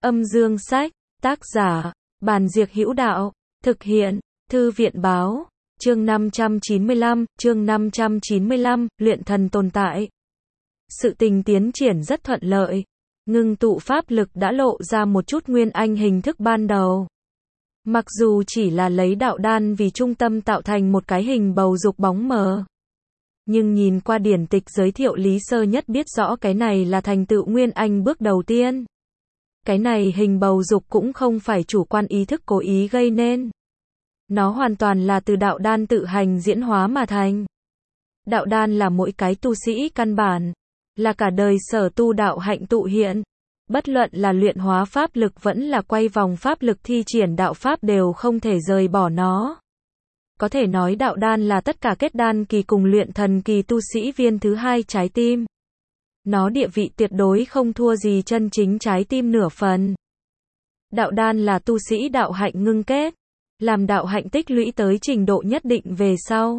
Âm dương sách, tác giả, Bàn Diệc Hữu Đạo, thực hiện, Thư viện báo, chương 595, luyện thần tồn tại. Sự tình tiến triển rất thuận lợi, ngưng tụ pháp lực đã lộ ra một chút nguyên anh hình thức ban đầu. Mặc dù chỉ là lấy đạo đan vì trung tâm tạo thành một cái hình bầu dục bóng mờ. Nhưng nhìn qua điển tịch giới thiệu Lý Sơ Nhất biết rõ cái này là thành tựu nguyên anh bước đầu tiên. Cái này hình bầu dục cũng không phải chủ quan ý thức cố ý gây nên. Nó hoàn toàn là từ đạo đan tự hành diễn hóa mà thành. Đạo đan là mỗi cái tu sĩ căn bản, là cả đời sở tu đạo hạnh tụ hiện. Bất luận là luyện hóa pháp lực vẫn là quay vòng pháp lực thi triển đạo pháp đều không thể rời bỏ nó. Có thể nói đạo đan là tất cả kết đan kỳ cùng luyện thần kỳ tu sĩ viên thứ hai trái tim. Nó địa vị tuyệt đối không thua gì chân chính trái tim nửa phần. Đạo đan là tu sĩ đạo hạnh ngưng kết, làm đạo hạnh tích lũy tới trình độ nhất định về sau.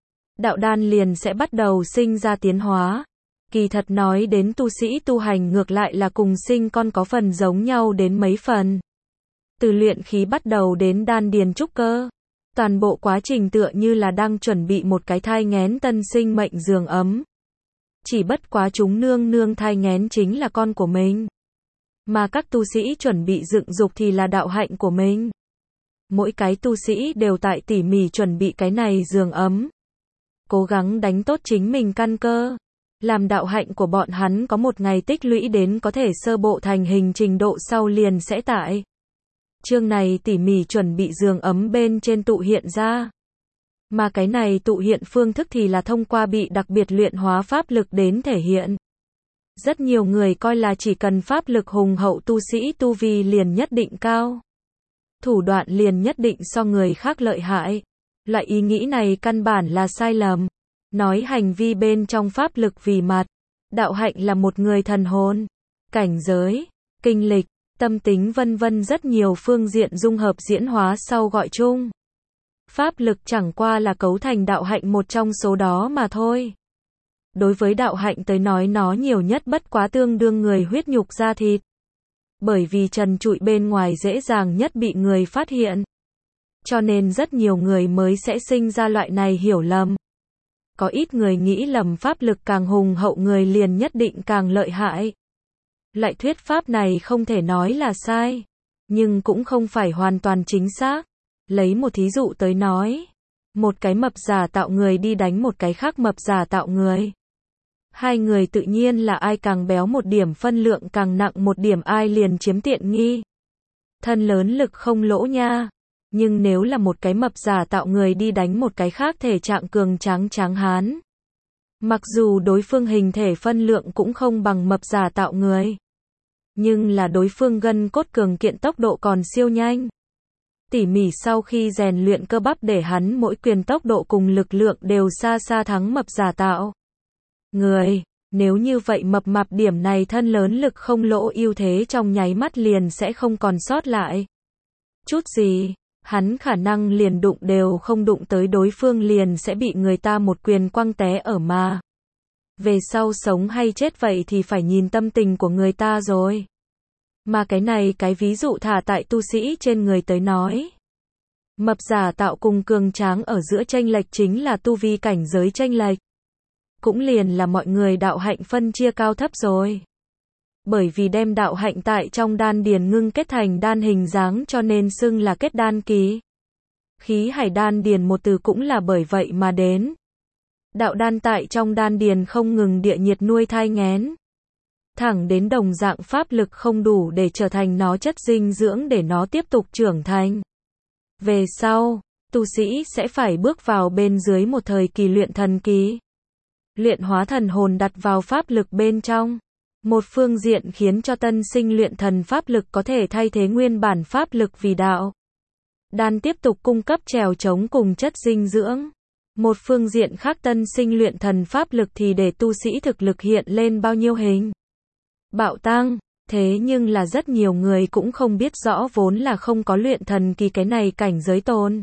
Đạo đan liền sẽ bắt đầu sinh ra tiến hóa. Kỳ thật nói đến tu sĩ tu hành ngược lại là cùng sinh con có phần giống nhau đến mấy phần. Từ luyện khí bắt đầu đến đan điền trúc cơ. Toàn bộ quá trình tựa như là đang chuẩn bị một cái thai nghén tân sinh mệnh giường ấm. Chỉ bất quá chúng nương nương thai nghén chính là con của mình. Mà các tu sĩ chuẩn bị dựng dục thì là đạo hạnh của mình. Mỗi cái tu sĩ đều tại tỉ mỉ chuẩn bị cái này giường ấm. Cố gắng đánh tốt chính mình căn cơ. Làm đạo hạnh của bọn hắn có một ngày tích lũy đến có thể sơ bộ thành hình trình độ sau liền sẽ tại. Chương này tỉ mỉ chuẩn bị giường ấm bên trên tụ hiện ra. Mà cái này tụ hiện phương thức thì là thông qua bị đặc biệt luyện hóa pháp lực đến thể hiện. Rất nhiều người coi là chỉ cần pháp lực hùng hậu tu sĩ tu vi liền nhất định cao. Thủ đoạn liền nhất định so người khác lợi hại. Loại ý nghĩ này căn bản là sai lầm. Nói hành vi bên trong pháp lực vì mặt. Đạo hạnh là một người thần hồn, cảnh giới, kinh lịch, tâm tính vân vân rất nhiều phương diện dung hợp diễn hóa sau gọi chung. Pháp lực chẳng qua là cấu thành đạo hạnh một trong số đó mà thôi. Đối với đạo hạnh tới nói nó nhiều nhất bất quá tương đương người huyết nhục da thịt. Bởi vì trần trụi bên ngoài dễ dàng nhất bị người phát hiện. Cho nên rất nhiều người mới sẽ sinh ra loại này hiểu lầm. Có ít người nghĩ lầm pháp lực càng hùng hậu người liền nhất định càng lợi hại. Loại thuyết pháp này không thể nói là sai, nhưng cũng không phải hoàn toàn chính xác. Lấy một thí dụ tới nói, một cái mập giả tạo người đi đánh một cái khác mập giả tạo người. Hai người tự nhiên là ai càng béo một điểm phân lượng càng nặng một điểm ai liền chiếm tiện nghi. Thân lớn lực không lỗ nha. Nhưng nếu là một cái mập giả tạo người đi đánh một cái khác thể trạng cường tráng tráng hán. Mặc dù đối phương hình thể phân lượng cũng không bằng mập giả tạo người. Nhưng là đối phương gân cốt cường kiện tốc độ còn siêu nhanh. Tỉ mỉ sau khi rèn luyện cơ bắp để hắn mỗi quyền tốc độ cùng lực lượng đều xa xa thắng mập giả tạo người. Nếu như vậy mập mạp điểm này thân lớn lực không lỗ ưu thế trong nháy mắt liền sẽ không còn sót lại chút gì. Hắn khả năng liền đụng đều không đụng tới đối phương liền sẽ bị người ta một quyền quăng té ở mà. Về sau sống hay chết vậy thì phải nhìn tâm tình của người ta rồi. Mà cái này cái ví dụ thả tại tu sĩ trên người tới nói. Mập giả tạo cùng cường tráng ở giữa chênh lệch chính là tu vi cảnh giới chênh lệch. Cũng liền là mọi người đạo hạnh phân chia cao thấp rồi. Bởi vì đem đạo hạnh tại trong đan điền ngưng kết thành đan hình dáng cho nên xưng là kết đan kỳ. Khí hải đan điền một từ cũng là bởi vậy mà đến. Đạo đan tại trong đan điền không ngừng địa nhiệt nuôi thai nghén. Thẳng đến đồng dạng pháp lực không đủ để trở thành nó chất dinh dưỡng để nó tiếp tục trưởng thành. Về sau, tu sĩ sẽ phải bước vào bên dưới một thời kỳ luyện thần kỳ. Luyện hóa thần hồn đặt vào pháp lực bên trong. Một phương diện khiến cho tân sinh luyện thần pháp lực có thể thay thế nguyên bản pháp lực vì đạo đan tiếp tục cung cấp trèo trống cùng chất dinh dưỡng. Một phương diện khác tân sinh luyện thần pháp lực thì để tu sĩ thực lực hiện lên bao nhiêu hình bạo tăng. Thế nhưng là rất nhiều người cũng không biết rõ vốn là không có luyện thần kỳ cái này cảnh giới tồn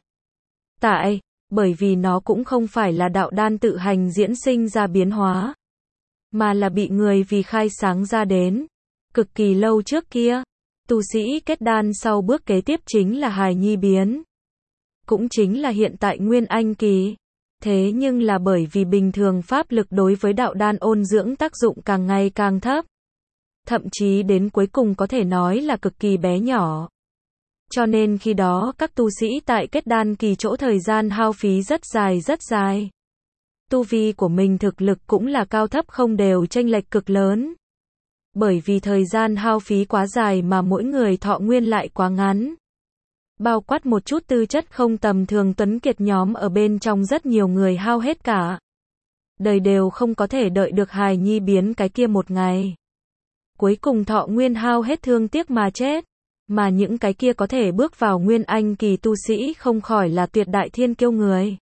tại, bởi vì nó cũng không phải là đạo đan tự hành diễn sinh ra biến hóa. Mà là bị người vì khai sáng ra đến. Cực kỳ lâu trước kia, Tu sĩ kết đan sau bước kế tiếp chính là hài nhi biến. Cũng chính là hiện tại Nguyên Anh kỳ. Thế nhưng là bởi vì bình thường pháp lực đối với đạo đan ôn dưỡng tác dụng càng ngày càng thấp. Thậm chí đến cuối cùng có thể nói là cực kỳ bé nhỏ. Cho nên khi đó các tu sĩ tại kết đan kỳ chỗ thời gian hao phí rất dài rất dài. Tu vi của mình thực lực cũng là cao thấp không đều chênh lệch cực lớn. Bởi vì thời gian hao phí quá dài mà mỗi người thọ nguyên lại quá ngắn. Bao quát một chút tư chất không tầm thường tuấn kiệt nhóm ở bên trong rất nhiều người hao hết cả. Đời đều không có thể đợi được hài nhi biến cái kia một ngày. Cuối cùng thọ nguyên hao hết thương tiếc mà chết. Mà những cái kia có thể bước vào Nguyên Anh kỳ tu sĩ không khỏi là tuyệt đại thiên kiêu người.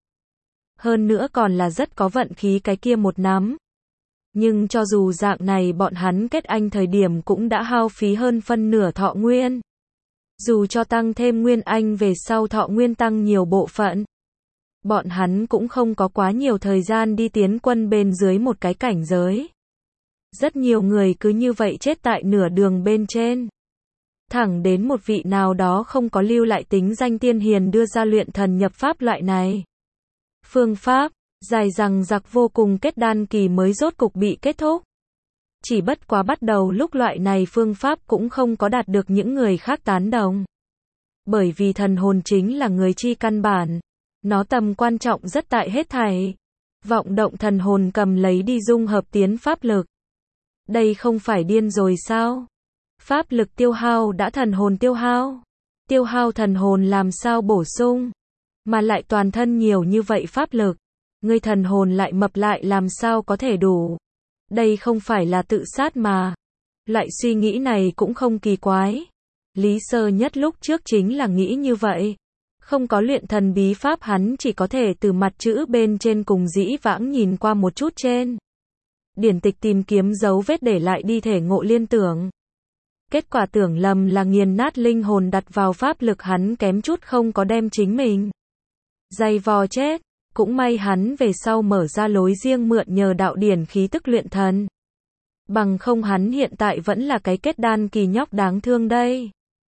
Hơn nữa còn là rất có vận khí cái kia một nắm. Nhưng cho dù dạng này bọn hắn kết anh thời điểm cũng đã hao phí hơn phân nửa thọ nguyên. Dù cho tăng thêm Nguyên Anh về sau thọ nguyên tăng nhiều bộ phận. Bọn hắn cũng không có quá nhiều thời gian đi tiến quân bên dưới một cái cảnh giới. Rất nhiều người cứ như vậy chết tại nửa đường bên trên. Thẳng đến một vị nào đó không có lưu lại tính danh tiên hiền đưa ra luyện thần nhập pháp loại này. Phương pháp, dài dằng dặc vô cùng kết đan kỳ mới rốt cục bị kết thúc. Chỉ bất quá bắt đầu lúc loại này phương pháp cũng không có đạt được những người khác tán đồng. Bởi vì thần hồn chính là người chi căn bản. Nó tầm quan trọng rất tại hết thảy. Vọng động thần hồn cầm lấy đi dung hợp tiến pháp lực. Đây không phải điên rồi sao? Pháp lực tiêu hao đã thần hồn tiêu hao. Tiêu hao thần hồn làm sao bổ sung? Mà lại toàn thân nhiều như vậy pháp lực. Ngươi thần hồn lại mập lại làm sao có thể đủ? Đây không phải là tự sát mà. Loại suy nghĩ này cũng không kỳ quái. Lý Sơ Nhất lúc trước chính là nghĩ như vậy. Không có luyện thần bí pháp hắn chỉ có thể từ mặt chữ bên trên cùng dĩ vãng nhìn qua một chút trên. Điển tịch tìm kiếm dấu vết để lại đi thể ngộ liên tưởng. Kết quả tưởng lầm là nghiền nát linh hồn đặt vào pháp lực hắn kém chút không có đem chính mình dày vò chết. Cũng may hắn về sau mở ra lối riêng mượn nhờ đạo điển khí tức luyện thần. Bằng không hắn hiện tại vẫn là cái kết đan kỳ nhóc đáng thương đây.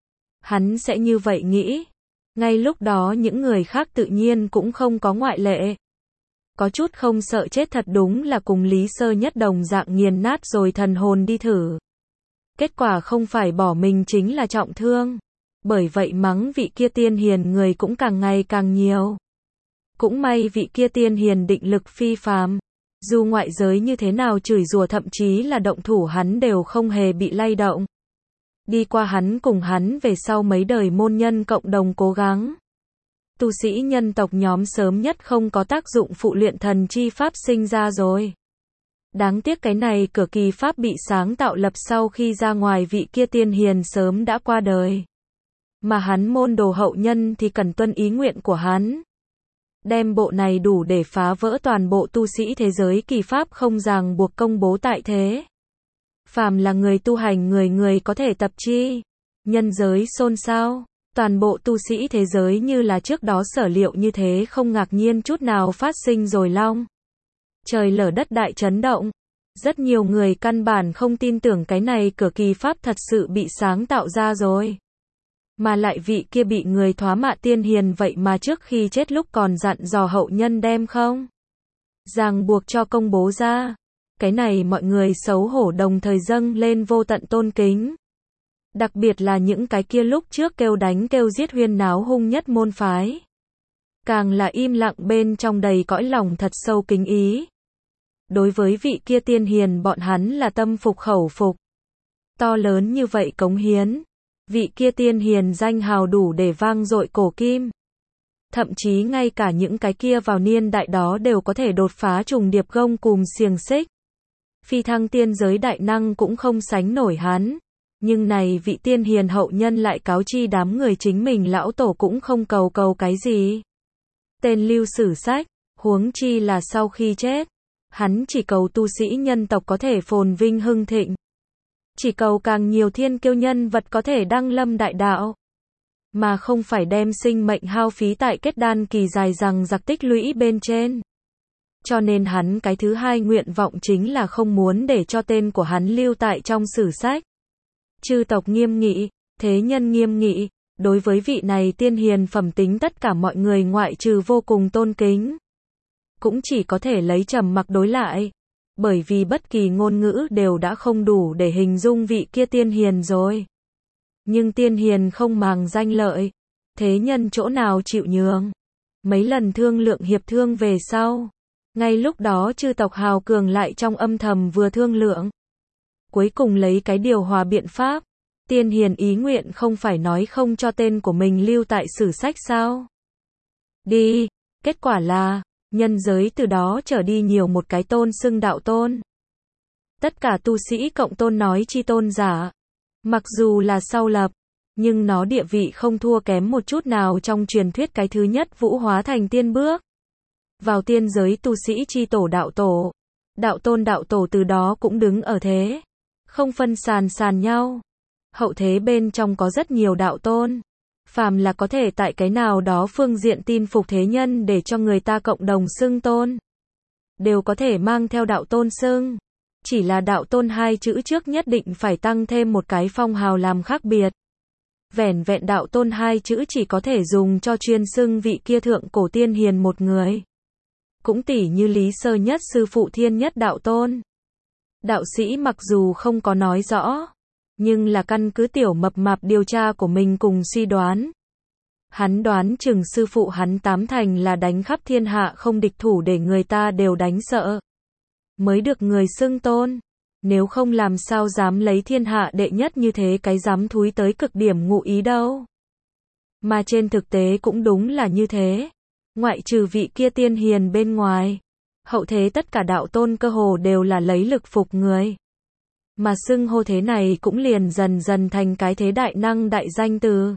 Hắn sẽ như vậy nghĩ. Ngay lúc đó những người khác tự nhiên cũng không có ngoại lệ. Có chút không sợ chết thật đúng là cùng Lý Sơ Nhất đồng dạng nghiền nát rồi thần hồn đi thử. Kết quả không phải bỏ mình chính là trọng thương. Bởi vậy mắng vị kia tiên hiền người cũng càng ngày càng nhiều. Cũng may vị kia tiên hiền định lực phi phàm. Dù ngoại giới như thế nào chửi rủa thậm chí là động thủ hắn đều không hề bị lay động. Đi qua hắn cùng hắn về sau mấy đời môn nhân cộng đồng cố gắng. Tu sĩ nhân tộc nhóm sớm nhất không có tác dụng phụ luyện thần chi pháp sinh ra rồi. Đáng tiếc cái này cửa kỳ pháp bị sáng tạo lập sau khi ra ngoài vị kia tiên hiền sớm đã qua đời. Mà hắn môn đồ hậu nhân thì cần tuân ý nguyện của hắn. Đem bộ này đủ để phá vỡ toàn bộ tu sĩ thế giới kỳ pháp không ràng buộc công bố tại thế. Phàm là người tu hành người có thể tập chi. Nhân giới xôn xao. Toàn bộ tu sĩ thế giới như là trước đó sở liệu như thế không ngạc nhiên chút nào phát sinh rồi long. Trời lở đất đại chấn động. Rất nhiều người căn bản không tin tưởng cái này cửa kỳ pháp thật sự bị sáng tạo ra rồi. Mà lại vị kia bị người thoá mạ tiên hiền vậy mà trước khi chết lúc còn dặn dò hậu nhân đem không ràng buộc cho công bố ra. Cái này mọi người xấu hổ đồng thời dâng lên vô tận tôn kính. Đặc biệt là những cái kia lúc trước kêu đánh kêu giết huyên náo hung nhất môn phái. Càng là im lặng bên trong đầy cõi lòng thật sâu kính ý. Đối với vị kia tiên hiền bọn hắn là tâm phục khẩu phục. To lớn như vậy cống hiến. Vị kia tiên hiền danh hào đủ để vang dội cổ kim. Thậm chí ngay cả những cái kia vào niên đại đó đều có thể đột phá trùng điệp gông cùm xiềng xích. Phi thăng tiên giới đại năng cũng không sánh nổi hắn. Nhưng này vị tiên hiền hậu nhân lại cáo chi đám người chính mình lão tổ cũng không cầu cái gì. Tên lưu sử sách, huống chi là sau khi chết. Hắn chỉ cầu tu sĩ nhân tộc có thể phồn vinh hưng thịnh. Chỉ cầu càng nhiều thiên kiêu nhân vật có thể đăng lâm đại đạo. Mà không phải đem sinh mệnh hao phí tại kết đan kỳ dài dằng dặc tích lũy bên trên. Cho nên hắn cái thứ hai nguyện vọng chính là không muốn để cho tên của hắn lưu tại trong sử sách. Chư tộc nghiêm nghị, Thế nhân nghiêm nghị, đối với vị này tiên hiền phẩm tính tất cả mọi người ngoại trừ vô cùng tôn kính, cũng chỉ có thể lấy trầm mặc đối lại, bởi vì bất kỳ ngôn ngữ đều đã không đủ để hình dung vị kia tiên hiền rồi. Nhưng tiên hiền không màng danh lợi, thế nhân chỗ nào chịu nhường. Mấy lần thương lượng hiệp thương về sau, ngay lúc đó chư tộc hào cường lại trong âm thầm vừa thương lượng, cuối cùng lấy cái điều hòa biện pháp. Tiên hiền ý nguyện không phải nói không cho tên của mình lưu tại sử sách sao? Đi, kết quả là, nhân giới từ đó trở đi nhiều một cái tôn xưng đạo tôn. Tất cả tu sĩ cộng tôn nói chi tôn giả. Mặc dù là sau lập, nhưng nó địa vị không thua kém một chút nào trong truyền thuyết cái thứ nhất vũ hóa thành tiên bước vào tiên giới tu sĩ chi tổ đạo tổ. Đạo tôn đạo tổ từ đó cũng đứng ở thế, không phân sàn nhau. Hậu thế bên trong có rất nhiều đạo tôn, phàm là có thể tại cái nào đó phương diện tin phục thế nhân để cho người ta cộng đồng xưng tôn, đều có thể mang theo đạo tôn xưng. Chỉ là đạo tôn hai chữ trước nhất định phải tăng thêm một cái phong hào làm khác biệt. Vẻn vẹn đạo tôn hai chữ chỉ có thể dùng cho chuyên xưng vị kia thượng cổ tiên hiền một người. Cũng tỉ như Lý Sơ Nhất sư phụ Thiên Nhất đạo tôn. Đạo sĩ mặc dù không có nói rõ, nhưng là căn cứ tiểu mập mạp điều tra của mình cùng suy đoán. Hắn đoán chừng sư phụ hắn tám thành là đánh khắp thiên hạ không địch thủ để người ta đều đánh sợ, mới được người xưng tôn. Nếu không làm sao dám lấy thiên hạ đệ nhất như thế cái dám thúi tới cực điểm ngụ ý đâu. Mà trên thực tế cũng đúng là như thế. Ngoại trừ vị kia tiên hiền bên ngoài, hậu thế tất cả đạo tôn cơ hồ đều là lấy lực phục người. Mà xưng hô thế này cũng liền dần dần thành cái thế đại năng đại danh từ.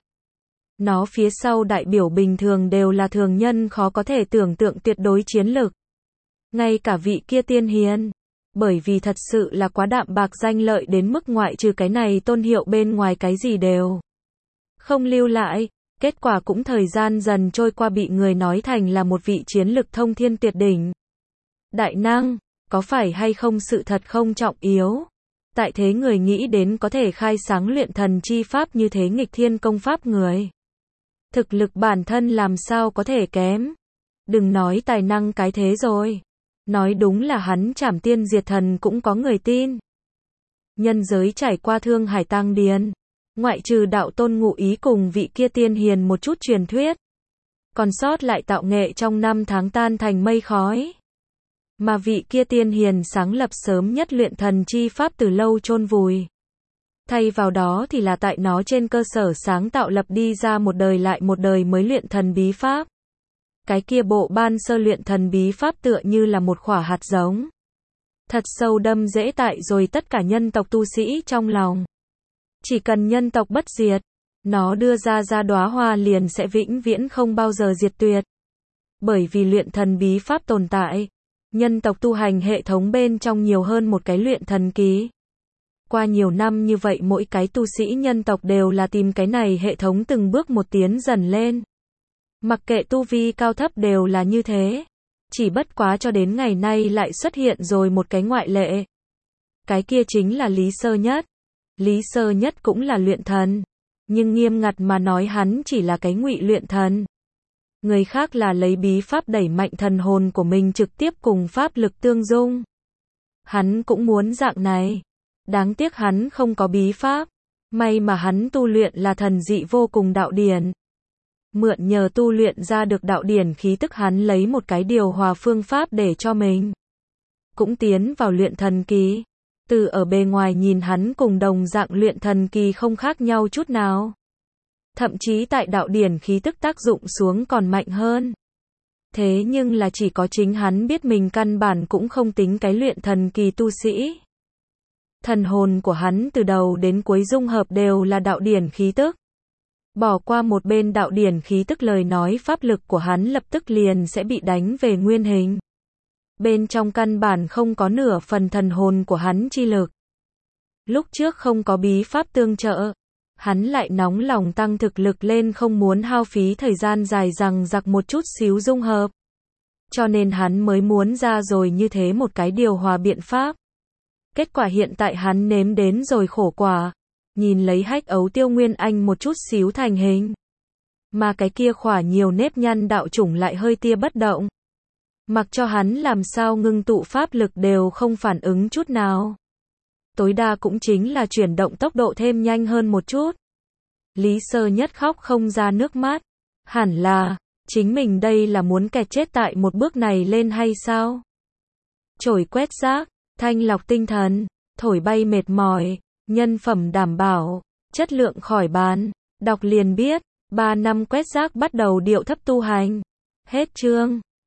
Nó phía sau đại biểu bình thường đều là thường nhân khó có thể tưởng tượng tuyệt đối chiến lực. Ngay cả vị kia tiên hiền, bởi vì thật sự là quá đạm bạc danh lợi đến mức ngoại trừ cái này tôn hiệu bên ngoài cái gì đều không lưu lại. Kết quả cũng thời gian dần trôi qua bị người nói thành là một vị chiến lực thông thiên tuyệt đỉnh. Đại năng, có phải hay không sự thật không trọng yếu. Tại thế người nghĩ đến có thể khai sáng luyện thần chi pháp như thế nghịch thiên công pháp người. Thực lực bản thân làm sao có thể kém. Đừng nói tài năng cái thế rồi. Nói đúng là hắn trảm tiên diệt thần cũng có người tin. Nhân giới trải qua Thương Hải Tăng Điền, ngoại trừ đạo tôn ngụ ý cùng vị kia tiên hiền một chút truyền thuyết, còn sót lại tạo nghệ trong năm tháng tan thành mây khói. Mà vị kia tiên hiền sáng lập sớm nhất luyện thần chi pháp từ lâu chôn vùi. Thay vào đó thì là tại nó trên cơ sở sáng tạo lập đi ra một đời lại một đời mới luyện thần bí pháp. Cái kia bộ ban sơ luyện thần bí pháp tựa như là một quả hạt giống. Thật sâu đâm rễ tại rồi tất cả nhân tộc tu sĩ trong lòng. Chỉ cần nhân tộc bất diệt, nó đưa ra đóa hoa liền sẽ vĩnh viễn không bao giờ diệt tuyệt. Bởi vì luyện thần bí pháp tồn tại, nhân tộc tu hành hệ thống bên trong nhiều hơn một cái luyện thần ký. Qua nhiều năm như vậy mỗi cái tu sĩ nhân tộc đều là tìm cái này hệ thống từng bước một tiến dần lên. Mặc kệ tu vi cao thấp đều là như thế. Chỉ bất quá cho đến ngày nay lại xuất hiện rồi một cái ngoại lệ. Cái kia chính là Lý Sơ Nhất. Lý Sơ Nhất cũng là luyện thần, nhưng nghiêm ngặt mà nói hắn chỉ là cái ngụy luyện thần. Người khác là lấy bí pháp đẩy mạnh thần hồn của mình trực tiếp cùng pháp lực tương dung. Hắn cũng muốn dạng này. Đáng tiếc hắn không có bí pháp. May mà hắn tu luyện là thần dị vô cùng đạo điển. Mượn nhờ tu luyện ra được đạo điển khí tức hắn lấy một cái điều hòa phương pháp để cho mình cũng tiến vào luyện thần kỳ. Từ ở bề ngoài nhìn hắn cùng đồng dạng luyện thần kỳ không khác nhau chút nào. Thậm chí tại đạo điển khí tức tác dụng xuống còn mạnh hơn. Thế nhưng là chỉ có chính hắn biết mình căn bản cũng không tính cái luyện thần kỳ tu sĩ. Thần hồn của hắn từ đầu đến cuối dung hợp đều là đạo điển khí tức. Bỏ qua một bên đạo điển khí tức lời nói pháp lực của hắn lập tức liền sẽ bị đánh về nguyên hình. Bên trong căn bản không có nửa phần thần hồn của hắn chi lực. Lúc trước không có bí pháp tương trợ, hắn lại nóng lòng tăng thực lực lên không muốn hao phí thời gian dài rằng giặc một chút xíu dung hợp. Cho nên hắn mới muốn ra rồi như thế một cái điều hòa biện pháp. Kết quả hiện tại hắn nếm đến rồi khổ quả. nhìn lấy hách ấu Tiêu Nguyên Anh một chút xíu thành hình. Mà cái kia khỏa nhiều nếp nhăn đạo chủng lại hơi tia bất động. Mặc cho hắn làm sao ngưng tụ pháp lực đều không phản ứng chút nào. Tối đa cũng chính là chuyển động tốc độ thêm nhanh hơn một chút. Lý Sơ Nhất khóc không ra nước mắt. Hẳn là, chính mình đây là muốn kẹt chết tại một bước này lên hay sao? Chổi quét rác, thanh lọc tinh thần, thổi bay mệt mỏi, nhân phẩm đảm bảo, chất lượng khỏi bán, đọc liền biết, 3 năm quét rác bắt đầu điệu thấp tu hành. Hết chương.